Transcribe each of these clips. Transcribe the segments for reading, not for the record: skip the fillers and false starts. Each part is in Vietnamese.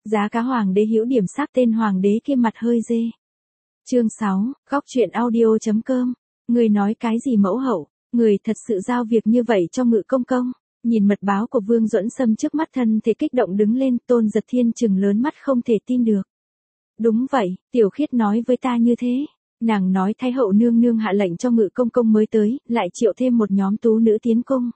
Giá cá hoàng đế hữu điểm sắc tên hoàng đế kia mặt hơi dê. Chương 6, góc truyện audio.com. Người nói cái gì mẫu hậu, người thật sự giao việc như vậy cho Ngự công công. Nhìn mật báo của Vương Duẫn Sâm trước mắt thân thể kích động đứng lên, Tôn Giật Thiên trừng lớn mắt không thể tin được. Đúng vậy, Tiểu Khiết nói với ta như thế. Nàng nói Thái hậu nương nương hạ lệnh cho Ngự công công mới tới, lại triệu thêm một nhóm tú nữ tiến cung.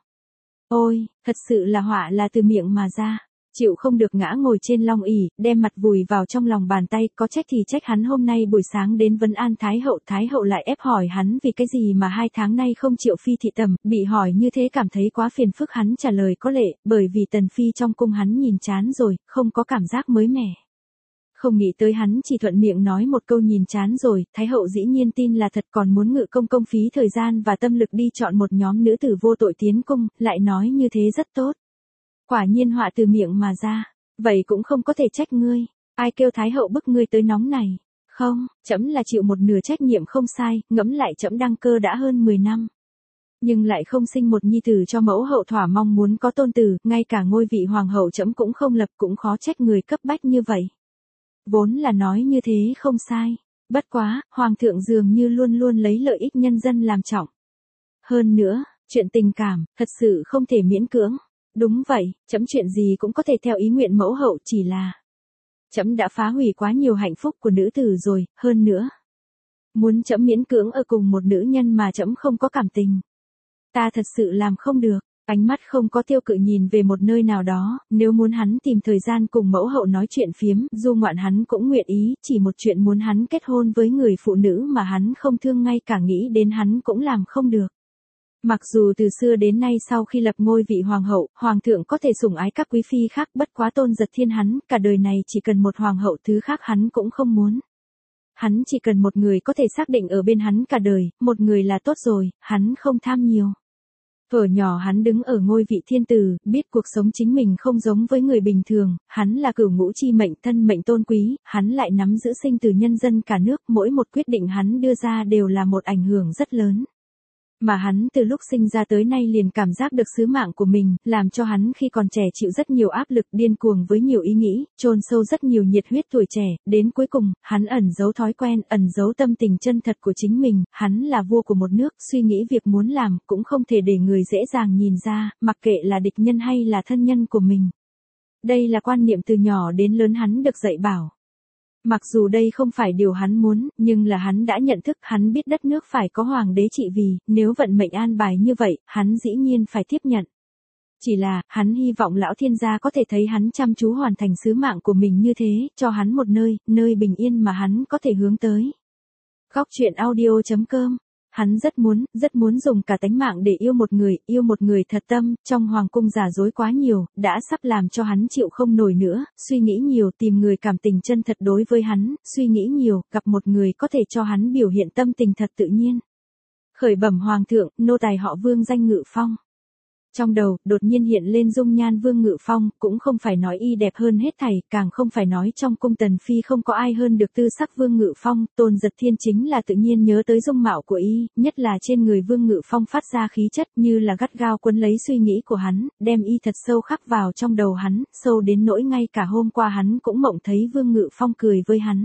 Ôi, thật sự là họa là từ miệng mà ra. Chịu không được ngã ngồi trên long ỷ, đem mặt vùi vào trong lòng bàn tay, có trách thì trách hắn hôm nay buổi sáng đến vấn an Thái hậu lại ép hỏi hắn vì cái gì mà 2 tháng nay không chịu phi thị tầm, bị hỏi như thế cảm thấy quá phiền phức, hắn trả lời có lệ, bởi vì tần phi trong cung hắn nhìn chán rồi, không có cảm giác mới mẻ. Không nghĩ tới hắn chỉ thuận miệng nói một câu nhìn chán rồi, Thái hậu dĩ nhiên tin là thật, còn muốn Ngự công công phí thời gian và tâm lực đi chọn một nhóm nữ tử vô tội tiến cung, lại nói như thế rất tốt. Quả nhiên họa từ miệng mà ra, vậy cũng không có thể trách ngươi, ai kêu Thái hậu bức ngươi tới nóng này, không, trẫm là chịu một nửa trách nhiệm không sai, ngẫm lại trẫm đăng cơ đã hơn 10 năm. Nhưng lại không sinh một nhi tử cho mẫu hậu thỏa mong muốn có tôn tử, ngay cả ngôi vị hoàng hậu trẫm cũng không lập, cũng khó trách người cấp bách như vậy. Vốn là nói như thế không sai, bất quá, hoàng thượng dường như luôn luôn lấy lợi ích nhân dân làm trọng. Hơn nữa, chuyện tình cảm, thật sự không thể miễn cưỡng. Đúng vậy, trẫm chuyện gì cũng có thể theo ý nguyện mẫu hậu, chỉ là trẫm đã phá hủy quá nhiều hạnh phúc của nữ tử rồi, hơn nữa muốn trẫm miễn cưỡng ở cùng một nữ nhân mà trẫm không có cảm tình, ta thật sự làm không được. Ánh mắt không có tiêu cự nhìn về một nơi nào đó, nếu muốn hắn tìm thời gian cùng mẫu hậu nói chuyện phiếm, du ngoạn hắn cũng nguyện ý, chỉ một chuyện muốn hắn kết hôn với người phụ nữ mà hắn không thương ngay cả nghĩ đến hắn cũng làm không được. Mặc dù từ xưa đến nay sau khi lập ngôi vị hoàng hậu, hoàng thượng có thể sủng ái các quý phi khác, bất quá Tôn Giật Thiên hắn, cả đời này chỉ cần một hoàng hậu, thứ khác hắn cũng không muốn. Hắn chỉ cần một người có thể xác định ở bên hắn cả đời, một người là tốt rồi, hắn không tham nhiều. Thuở nhỏ hắn đứng ở ngôi vị thiên tử, biết cuộc sống chính mình không giống với người bình thường, hắn là cửu ngũ chi mệnh, thân mệnh tôn quý, hắn lại nắm giữ sinh tử nhân dân cả nước, mỗi một quyết định hắn đưa ra đều là một ảnh hưởng rất lớn. Mà hắn từ lúc sinh ra tới nay liền cảm giác được sứ mạng của mình, làm cho hắn khi còn trẻ chịu rất nhiều áp lực, điên cuồng với nhiều ý nghĩ, chôn sâu rất nhiều nhiệt huyết tuổi trẻ, đến cuối cùng, hắn ẩn giấu thói quen, ẩn giấu tâm tình chân thật của chính mình, hắn là vua của một nước, suy nghĩ việc muốn làm, cũng không thể để người dễ dàng nhìn ra, mặc kệ là địch nhân hay là thân nhân của mình. Đây là quan niệm từ nhỏ đến lớn hắn được dạy bảo. Mặc dù đây không phải điều hắn muốn, nhưng là hắn đã nhận thức, hắn biết đất nước phải có hoàng đế trị vì, nếu vận mệnh an bài như vậy, hắn dĩ nhiên phải tiếp nhận. Chỉ là, hắn hy vọng lão thiên gia có thể thấy hắn chăm chú hoàn thành sứ mạng của mình như thế, cho hắn một nơi bình yên mà hắn có thể hướng tới. Góc truyện audio.com. Hắn rất muốn dùng cả tánh mạng để yêu một người thật tâm, trong hoàng cung giả dối quá nhiều, đã sắp làm cho hắn chịu không nổi nữa, suy nghĩ nhiều, tìm người cảm tình chân thật đối với hắn, suy nghĩ nhiều, gặp một người có thể cho hắn biểu hiện tâm tình thật tự nhiên. Khởi bẩm hoàng thượng, nô tài họ Vương danh Ngự Phong. Trong đầu, đột nhiên hiện lên dung nhan Vương Ngự Phong, cũng không phải nói y đẹp hơn hết thảy, càng không phải nói trong cung tần phi không có ai hơn được tư sắc Vương Ngự Phong, Tôn Giật Thiên chính là tự nhiên nhớ tới dung mạo của y, nhất là trên người Vương Ngự Phong phát ra khí chất như là gắt gao quấn lấy suy nghĩ của hắn, đem y thật sâu khắc vào trong đầu hắn, sâu đến nỗi ngay cả hôm qua hắn cũng mộng thấy Vương Ngự Phong cười với hắn.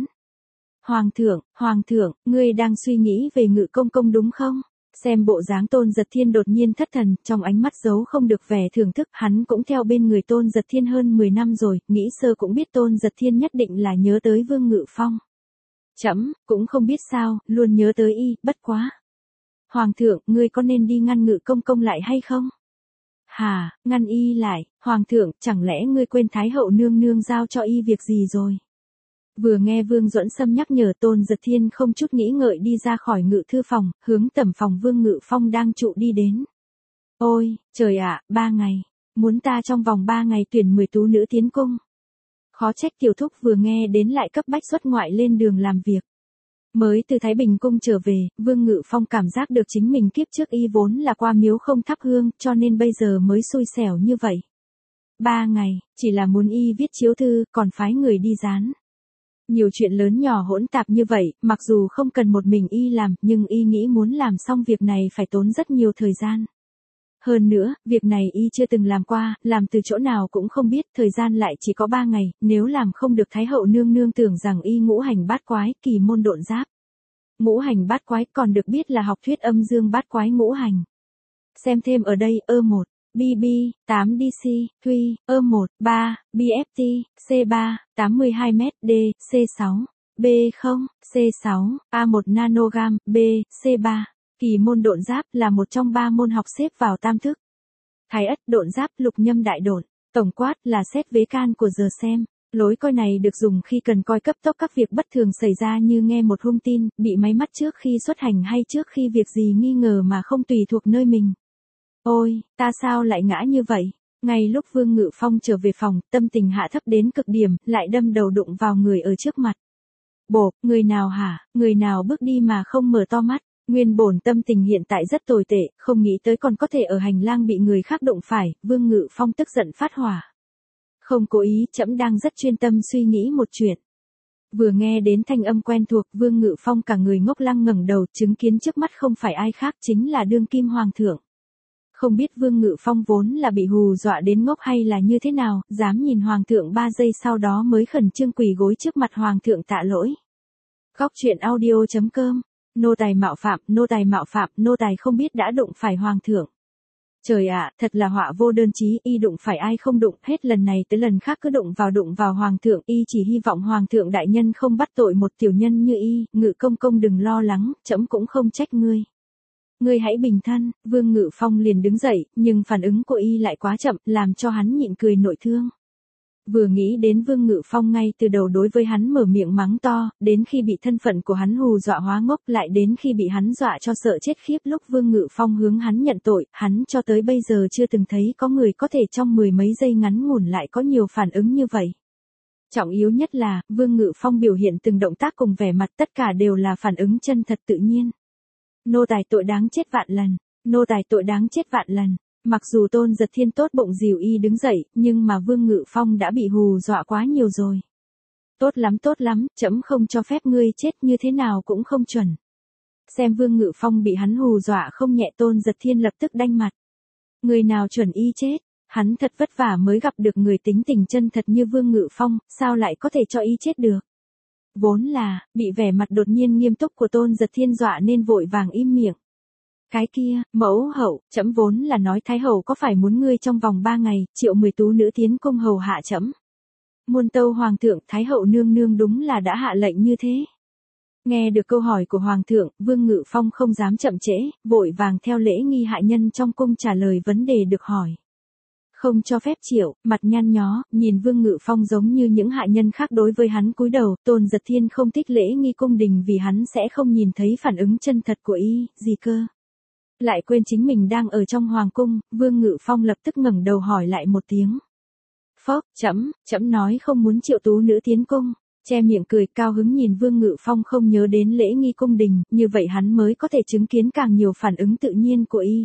Hoàng thượng, ngươi đang suy nghĩ về Ngự công công đúng không? Xem bộ dáng Tôn Giật Thiên đột nhiên thất thần, trong ánh mắt giấu không được vẻ thưởng thức, hắn cũng theo bên người Tôn Giật Thiên hơn 10 năm rồi, nghĩ sơ cũng biết Tôn Giật Thiên nhất định là nhớ tới Vương Ngự Phong. Trẫm cũng không biết sao, luôn nhớ tới y, bất quá. Hoàng thượng, ngươi có nên đi ngăn Ngự công công lại hay không? Hà, ngăn y lại, Hoàng thượng, chẳng lẽ ngươi quên Thái hậu nương nương giao cho y việc gì rồi? Vừa nghe Vương Duẫn Sâm nhắc nhở, Tôn Giật Thiên không chút nghĩ ngợi đi ra khỏi ngự thư phòng, hướng tẩm phòng Vương Ngự Phong đang trụ đi đến. Ôi, trời ạ, 3 ngày, muốn ta trong vòng 3 ngày tuyển 10 tú nữ tiến cung. Khó trách tiểu thúc vừa nghe đến lại cấp bách xuất ngoại lên đường làm việc. Mới từ Thái Bình cung trở về, Vương Ngự Phong cảm giác được chính mình kiếp trước y vốn là qua miếu không thắp hương, cho nên bây giờ mới xui xẻo như vậy. 3 ngày, chỉ là muốn y viết chiếu thư, còn phái người đi dán. Nhiều chuyện lớn nhỏ hỗn tạp như vậy, mặc dù không cần một mình y làm, nhưng y nghĩ muốn làm xong việc này phải tốn rất nhiều thời gian. Hơn nữa, việc này y chưa từng làm qua, làm từ chỗ nào cũng không biết, thời gian lại chỉ có 3 ngày, nếu làm không được Thái hậu nương nương tưởng rằng y ngũ hành bát quái, kỳ môn độn giáp. Ngũ hành bát quái còn được biết là học thuyết âm dương bát quái ngũ hành. Xem thêm ở đây, ơ1, BB, 8DC, Thuy, ơ1, 3, BFT, C3, 82m, D, C6, B0, C6, A1 nanogam, B, C3. Kỳ môn độn giáp là một trong 3 môn học xếp vào tam thức. Thái ất độn giáp lục nhâm đại độn, tổng quát là xét vế can của giờ xem. Lối coi này được dùng khi cần coi cấp tốc các việc bất thường xảy ra như nghe một thông tin, bị máy mắt trước khi xuất hành hay trước khi việc gì nghi ngờ mà không tùy thuộc nơi mình. Ôi, ta sao lại ngã như vậy? Ngay lúc Vương Ngự Phong trở về phòng, tâm tình hạ thấp đến cực điểm, lại đâm đầu đụng vào người ở trước mặt. Bộp, người nào hả? Người nào bước đi mà không mở to mắt? Nguyên bổn tâm tình hiện tại rất tồi tệ, không nghĩ tới còn có thể ở hành lang bị người khác đụng phải, Vương Ngự Phong tức giận phát hỏa. Không cố ý, trẫm đang rất chuyên tâm suy nghĩ một chuyện. Vừa nghe đến thanh âm quen thuộc, Vương Ngự Phong cả người ngốc lăng ngẩng đầu, chứng kiến trước mắt không phải ai khác chính là đương kim hoàng thượng. Không biết Vương Ngự Phong vốn là bị hù dọa đến ngốc hay là như thế nào, dám nhìn hoàng thượng 3 giây sau đó mới khẩn trương quỳ gối trước mặt hoàng thượng tạ lỗi. Góc truyện audio.com. Nô tài mạo phạm, nô tài mạo phạm, nô tài không biết đã đụng phải hoàng thượng. Trời ạ, thật là họa vô đơn chí, y đụng phải ai không đụng, hết lần này tới lần khác cứ đụng vào hoàng thượng, y chỉ hy vọng hoàng thượng đại nhân không bắt tội một tiểu nhân như y, Ngự công công đừng lo lắng, trẫm cũng không trách ngươi. Ngươi hãy bình thân, Vương Ngự Phong liền đứng dậy, nhưng phản ứng của y lại quá chậm, làm cho hắn nhịn cười nội thương. Vừa nghĩ đến Vương Ngự Phong ngay từ đầu đối với hắn mở miệng mắng to, đến khi bị thân phận của hắn hù dọa hóa ngốc, lại đến khi bị hắn dọa cho sợ chết khiếp lúc Vương Ngự Phong hướng hắn nhận tội, hắn cho tới bây giờ chưa từng thấy có người có thể trong 10 mấy giây ngắn ngủn lại có nhiều phản ứng như vậy. Trọng yếu nhất là, Vương Ngự Phong biểu hiện từng động tác cùng vẻ mặt tất cả đều là phản ứng chân thật tự nhiên. Nô tài tội đáng chết vạn lần, nô tài tội đáng chết vạn lần. Mặc dù Tôn Giật Thiên tốt bụng dìu y đứng dậy, nhưng mà Vương Ngự Phong đã bị hù dọa quá nhiều rồi. Tốt lắm, trẫm không cho phép ngươi chết, như thế nào cũng không chuẩn. Xem Vương Ngự Phong bị hắn hù dọa không nhẹ, Tôn Giật Thiên lập tức đanh mặt. Người nào chuẩn y chết, hắn thật vất vả mới gặp được người tính tình chân thật như Vương Ngự Phong, sao lại có thể cho y chết được. Vốn là, bị vẻ mặt đột nhiên nghiêm túc của Tôn Giật Thiên dọa nên vội vàng im miệng. Cái kia, mẫu hậu, trẫm vốn là nói Thái hậu có phải muốn ngươi trong vòng 3 ngày, triệu 10 tú nữ tiến cung hầu hạ trẫm. Muôn tâu hoàng thượng, Thái hậu nương nương đúng là đã hạ lệnh như thế. Nghe được câu hỏi của hoàng thượng, Vương Ngự Phong không dám chậm trễ, vội vàng theo lễ nghi hạ nhân trong cung trả lời vấn đề được hỏi. Không cho phép triệu, mặt nhăn nhó, nhìn Vương Ngự Phong giống như những hạ nhân khác đối với hắn cúi đầu, Tôn Giật Thiên không thích lễ nghi cung đình vì hắn sẽ không nhìn thấy phản ứng chân thật của y, gì cơ. Lại quên chính mình đang ở trong hoàng cung, Vương Ngự Phong lập tức ngẩng đầu hỏi lại một tiếng. Phốc, trẫm nói không muốn triệu tú nữ tiến cung, che miệng cười cao hứng nhìn Vương Ngự Phong không nhớ đến lễ nghi cung đình, như vậy hắn mới có thể chứng kiến càng nhiều phản ứng tự nhiên của y,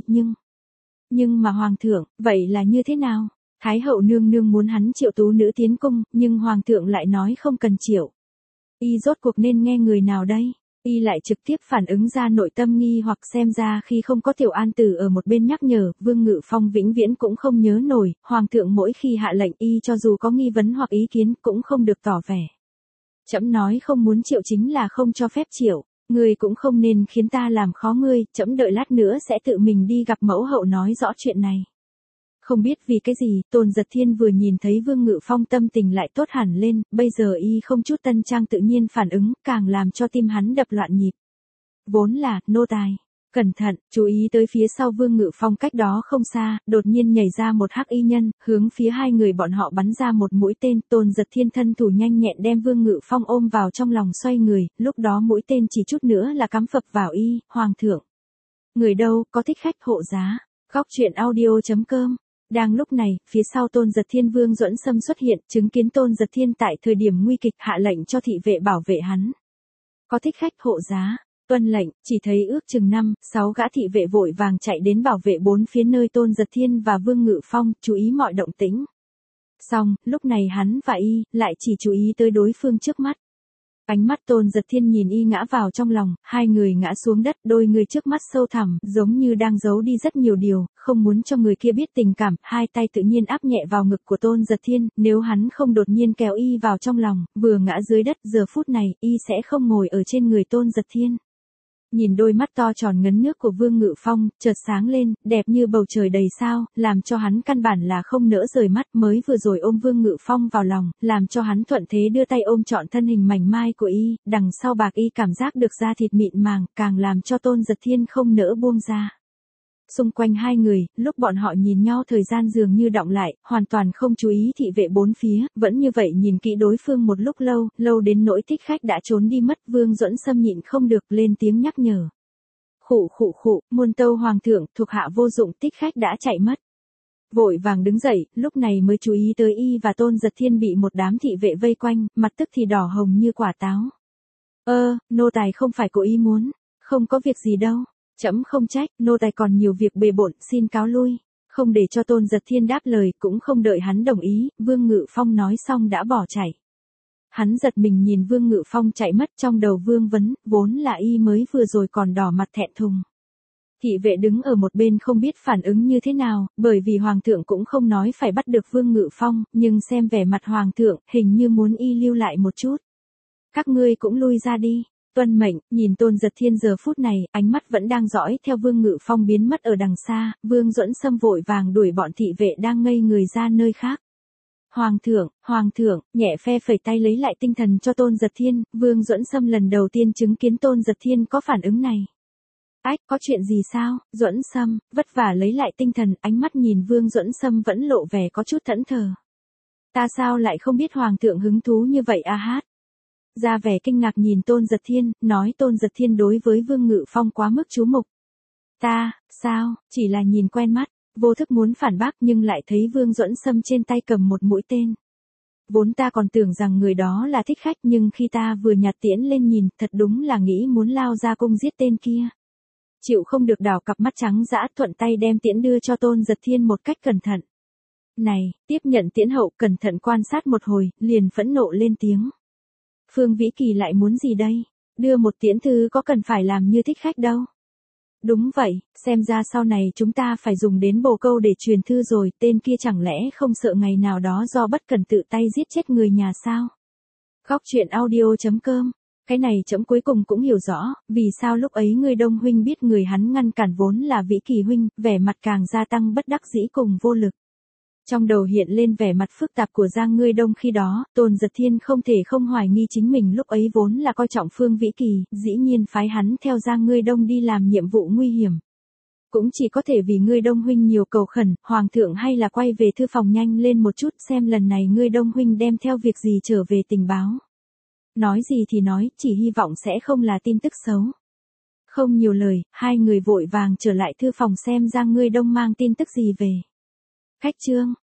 nhưng mà hoàng thượng, vậy là như thế nào? Thái hậu nương nương muốn hắn triệu tú nữ tiến cung, nhưng hoàng thượng lại nói không cần triệu. Y rốt cuộc nên nghe người nào đây? Y lại trực tiếp phản ứng ra nội tâm nghi hoặc, xem ra khi không có Tiểu An Tử ở một bên nhắc nhở, Vương Ngự Phong vĩnh viễn cũng không nhớ nổi, hoàng thượng mỗi khi hạ lệnh y cho dù có nghi vấn hoặc ý kiến cũng không được tỏ vẻ. Trẫm nói không muốn triệu chính là không cho phép triệu, ngươi cũng không nên khiến ta làm khó ngươi, trẫm đợi lát nữa sẽ tự mình đi gặp mẫu hậu nói rõ chuyện này. Không biết vì cái gì, Tôn Giật Thiên vừa nhìn thấy Vương Ngự Phong tâm tình lại tốt hẳn lên, bây giờ y không chút tân trang tự nhiên phản ứng, càng làm cho tim hắn đập loạn nhịp. Vốn là, nô tài. Cẩn thận, chú ý tới phía sau Vương Ngự Phong cách đó không xa, đột nhiên nhảy ra một hắc y nhân, hướng phía hai người bọn họ bắn ra một mũi tên, Tôn Giật Thiên thân thủ nhanh nhẹn đem Vương Ngự Phong ôm vào trong lòng xoay người, lúc đó mũi tên chỉ chút nữa là cắm phập vào y, hoàng thượng. Người đâu, có thích khách hộ giá. Góc truyện audio.com. Đang lúc này, phía sau Tôn Giật Thiên Vương Duẫn Sâm xuất hiện, chứng kiến Tôn Giật Thiên tại thời điểm nguy kịch hạ lệnh cho thị vệ bảo vệ hắn. Có thích khách hộ giá, tuân lệnh, chỉ thấy ước chừng 5-6 gã thị vệ vội vàng chạy đến bảo vệ bốn phía nơi Tôn Giật Thiên và Vương Ngự Phong, chú ý mọi động tĩnh. Xong, lúc này hắn và y, lại chỉ chú ý tới đối phương trước mắt. Ánh mắt Tôn Giật Thiên nhìn y ngã vào trong lòng, hai người ngã xuống đất, đôi người trước mắt sâu thẳm, giống như đang giấu đi rất nhiều điều, không muốn cho người kia biết tình cảm, hai tay tự nhiên áp nhẹ vào ngực của Tôn Giật Thiên, nếu hắn không đột nhiên kéo y vào trong lòng, vừa ngã dưới đất, giờ phút này, y sẽ không ngồi ở trên người Tôn Giật Thiên. Nhìn đôi mắt to tròn ngấn nước của Vương Ngự Phong, chợt sáng lên, đẹp như bầu trời đầy sao, làm cho hắn căn bản là không nỡ rời mắt, mới vừa rồi ôm Vương Ngự Phong vào lòng, làm cho hắn thuận thế đưa tay ôm trọn thân hình mảnh mai của y, đằng sau bạc y cảm giác được da thịt mịn màng, càng làm cho Tôn Giật Thiên không nỡ buông ra. Xung quanh hai người, lúc bọn họ nhìn nhau thời gian dường như đọng lại, hoàn toàn không chú ý thị vệ bốn phía, vẫn như vậy nhìn kỹ đối phương một lúc lâu, lâu đến nỗi Thích Khách đã trốn đi mất. Vương Duẫn Sâm nhịn không được lên tiếng nhắc nhở. Khụ khụ khụ, muôn tâu hoàng thượng, thuộc hạ vô dụng, Thích Khách đã chạy mất. Vội vàng đứng dậy, lúc này mới chú ý tới y và Tôn Giật Thiên bị một đám thị vệ vây quanh, mặt tức thì đỏ hồng như quả táo. Nô tài không phải cố ý muốn, không có việc gì đâu. Trẫm không trách, nô tài còn nhiều việc bề bộn, xin cáo lui. Không để cho Tôn Giật Thiên đáp lời, cũng không đợi hắn đồng ý, Vương Ngự Phong nói xong đã bỏ chạy. Hắn giật mình nhìn Vương Ngự Phong chạy mất, trong đầu Vương vấn, vốn là y mới vừa rồi còn đỏ mặt thẹn thùng. Thị vệ đứng ở một bên không biết phản ứng như thế nào, bởi vì Hoàng thượng cũng không nói phải bắt được Vương Ngự Phong, nhưng xem vẻ mặt Hoàng thượng, hình như muốn y lưu lại một chút. Các ngươi cũng lui ra đi. Tuân mệnh, nhìn Tôn Giật Thiên giờ phút này, ánh mắt vẫn đang dõi theo Vương Ngự Phong biến mất ở đằng xa, Vương Duẫn Sâm vội vàng đuổi bọn thị vệ đang ngây người ra nơi khác. Hoàng thượng, nhẹ phe phẩy tay lấy lại tinh thần cho Tôn Giật Thiên, Vương Duẫn Sâm lần đầu tiên chứng kiến Tôn Giật Thiên có phản ứng này. Ách, có chuyện gì sao? Duẫn Sâm, vất vả lấy lại tinh thần, ánh mắt nhìn Vương Duẫn Sâm vẫn lộ vẻ có chút thẫn thờ. Ta sao lại không biết Hoàng thượng hứng thú như vậy a hát? Ra vẻ kinh ngạc nhìn Tôn Giật Thiên, nói Tôn Giật Thiên đối với Vương Ngự Phong quá mức chú mục. Sao, chỉ là nhìn quen mắt, vô thức muốn phản bác nhưng lại thấy Vương Duẫn Sâm trên tay cầm một mũi tên. Vốn ta còn tưởng rằng người đó là Thích Khách nhưng khi ta vừa nhặt tiễn lên nhìn, thật đúng là nghĩ muốn lao ra cung giết tên kia. Chịu không được đảo cặp mắt trắng dã, thuận tay đem tiễn đưa cho Tôn Giật Thiên một cách cẩn thận. Này, tiếp nhận tiễn hậu, cẩn thận quan sát một hồi, liền phẫn nộ lên tiếng. Phương Vĩ Kỳ lại muốn gì đây? Đưa một tiễn thư có cần phải làm như Thích Khách đâu. Đúng vậy, xem ra sau này chúng ta phải dùng đến bồ câu để truyền thư rồi, tên kia chẳng lẽ không sợ ngày nào đó do bất cẩn tự tay giết chết người nhà sao? Góc truyện audio.com. Cái này trẫm cuối cùng cũng hiểu rõ, vì sao lúc ấy người Đông huynh biết người hắn ngăn cản vốn là Vĩ Kỳ huynh, vẻ mặt càng gia tăng bất đắc dĩ cùng vô lực. Trong đầu hiện lên vẻ mặt phức tạp của Giang Ngươi Đông khi đó, Tôn Giật Thiên không thể không hoài nghi chính mình lúc ấy vốn là coi trọng Phương Vĩ Kỳ, dĩ nhiên phái hắn theo Giang Ngươi Đông đi làm nhiệm vụ nguy hiểm. Cũng chỉ có thể vì Ngươi Đông huynh nhiều cầu khẩn, Hoàng thượng hay là quay về thư phòng nhanh lên một chút xem lần này Ngươi Đông huynh đem theo việc gì trở về tình báo. Nói gì thì nói, chỉ hy vọng sẽ không là tin tức xấu. Không nhiều lời, hai người vội vàng trở lại thư phòng xem Giang Ngươi Đông mang tin tức gì về. Khách trương,